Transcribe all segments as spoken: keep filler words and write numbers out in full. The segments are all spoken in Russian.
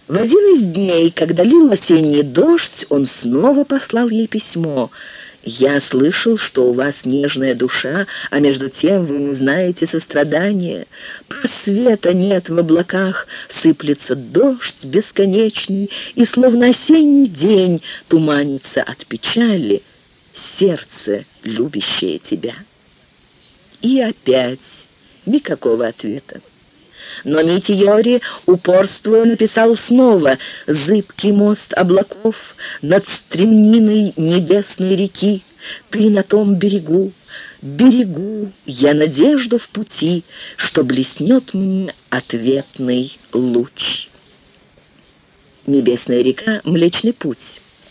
В один из дней, когда лил осенний дождь, он снова послал ей письмо. «Я слышал, что у вас нежная душа, а между тем вы не знаете сострадания. Просвета нет в облаках, сыплется дождь бесконечный, и словно осенний день туманится от печали сердце, любящее тебя». И опять никакого ответа. Но Митийори, упорствуя, написал снова: «Зыбкий мост облаков над стремниной небесной реки, ты на том берегу, берегу я надежду в пути, что блеснет мне ответный луч». Небесная река — Млечный Путь.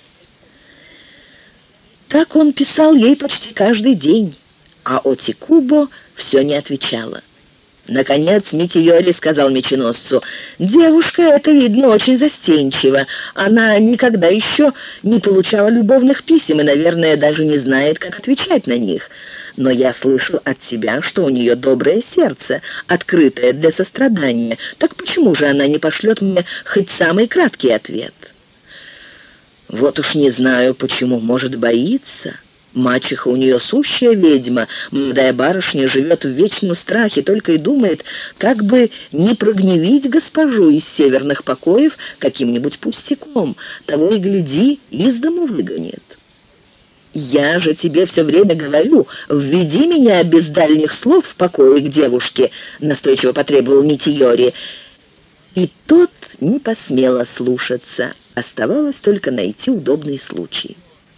Так он писал ей почти каждый день, а Отикубо все не отвечала. Наконец Митийори сказал меченосцу: «Девушка эта, видно, очень застенчива. Она никогда еще не получала любовных писем и, наверное, даже не знает, как отвечать на них. Но я слышал от тебя, что у нее доброе сердце, открытое для сострадания. Так почему же она не пошлет мне хоть самый краткий ответ?» «Вот уж не знаю, почему, может, боится. Мачеха у нее сущая ведьма, молодая барышня живет в вечном страхе, только и думает, как бы не прогневить госпожу из северных покоев каким-нибудь пустяком, того и гляди, из дому выгонит. Я же тебе все время говорю, введи меня без дальних слов в покое к девушке», — настойчиво потребовал Митийори. И тот не посмел ослушаться, оставалось только найти удобный случай.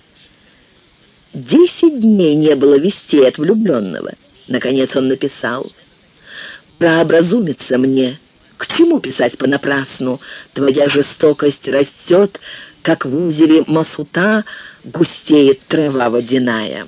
Десять дней не было вестей от влюбленного. Наконец он написал: «Прообразумится мне. К чему писать понапрасну? Твоя жестокость растет, как в озере Масута густеет трава водяная».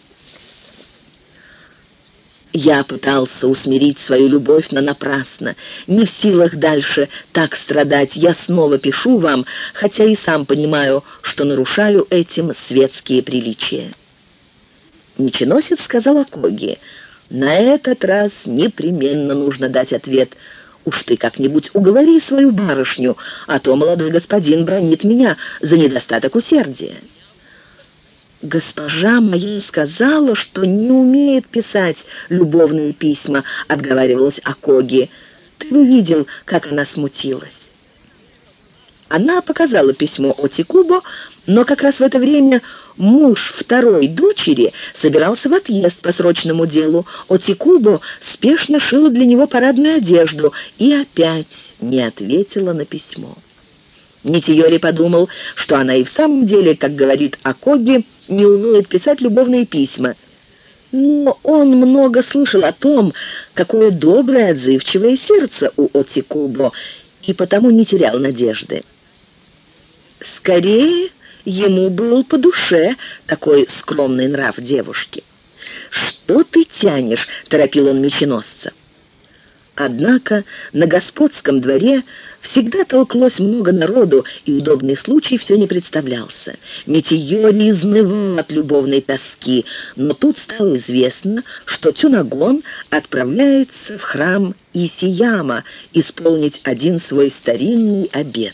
Я пытался усмирить свою любовь, но напрасно. Не в силах дальше так страдать, я снова пишу вам, хотя и сам понимаю, что нарушаю этим светские приличия. Меченосец сказал Акоги: «На этот раз непременно нужно дать ответ. Уж ты как-нибудь уговори свою барышню, а то молодой господин бранит меня за недостаток усердия». «Госпожа моя сказала, что не умеет писать любовные письма», — отговаривалась Акоги. «Ты бы видел, как она смутилась». Она показала письмо Отикубо, но как раз в это время муж второй дочери собирался в отъезд по срочному делу. Отикубо спешно шила для него парадную одежду и опять не ответила на письмо. Митийори подумал, что она и в самом деле, как говорит Акоги, не умеет писать любовные письма. Но он много слышал о том, какое доброе, отзывчивое сердце у Отикубо, и потому не терял надежды. Скорее, ему был по душе такой скромный нрав девушки. «Что ты тянешь?» — торопил он меченосца. Однако на господском дворе всегда толклось много народу, и удобный случай все не представлялся. Митийори изнывал от любовной тоски, но тут стало известно, что Тюнагон отправляется в храм Исияма исполнить один свой старинный обет.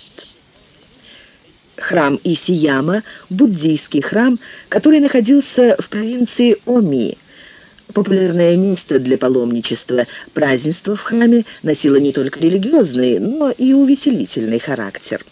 Храм Исияма — буддийский храм, который находился в провинции Оми. Популярное место для паломничества. Празднество в храме носило не только религиозный, но и увеселительный характер.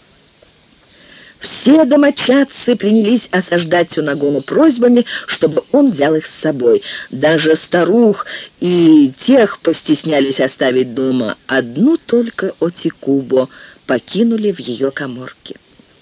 Все домочадцы принялись осаждать Тюнагону просьбами, чтобы он взял их с собой. Даже старух и тех постеснялись оставить дома. Одну только Отикубо покинули в ее каморке.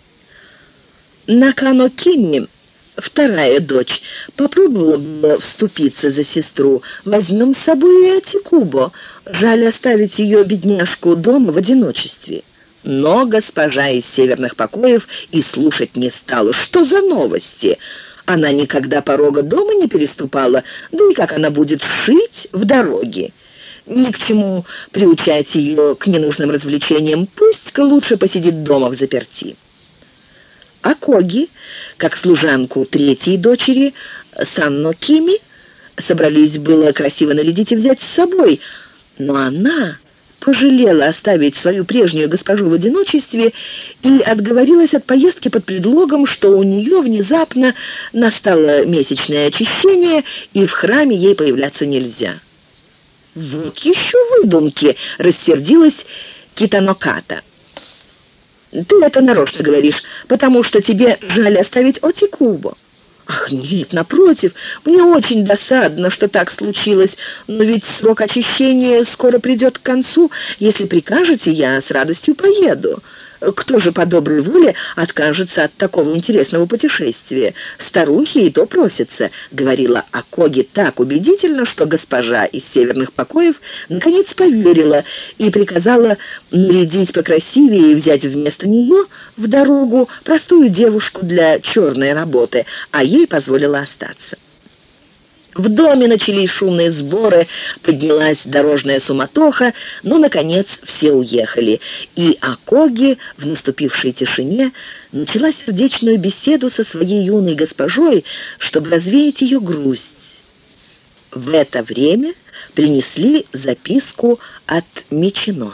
Накано Кими, вторая дочь, попробовала было вступиться за сестру. «Возьмем с собой и Отикубо. Жаль оставить ее, бедняжку, дома в одиночестве». Но госпожа из северных покоев и слушать не стала. Что за новости? Она никогда порога дома не переступала, да и как она будет шить в дороге? Ни к чему приучать ее к ненужным развлечениям. Пусть-ка лучше посидит дома взаперти. Акоги, как служанку третьей дочери, Санно Кими, собрались было красиво нарядить и взять с собой, но она пожалела оставить свою прежнюю госпожу в одиночестве и отговорилась от поездки под предлогом, что у нее внезапно настало месячное очищение, и в храме ей появляться нельзя. «Вот еще выдумки!» — рассердилась Китаноката. «Ты это нарочно говоришь, потому что тебе жаль оставить Отикубо». «Ах, нет, напротив, мне очень досадно, что так случилось, но ведь срок очищения скоро придет к концу. Если прикажете, я с радостью поеду. Кто же по доброй воле откажется от такого интересного путешествия? Старухи и то просятся», — говорила Акоги так убедительно, что госпожа из северных покоев наконец поверила и приказала нарядить покрасивее и взять вместо нее в дорогу простую девушку для черной работы, а ей позволила остаться. В доме начались шумные сборы, поднялась дорожная суматоха, но, наконец, все уехали, и Акоги в наступившей тишине начала сердечную беседу со своей юной госпожой, чтобы развеять ее грусть. В это время принесли записку от Мичино.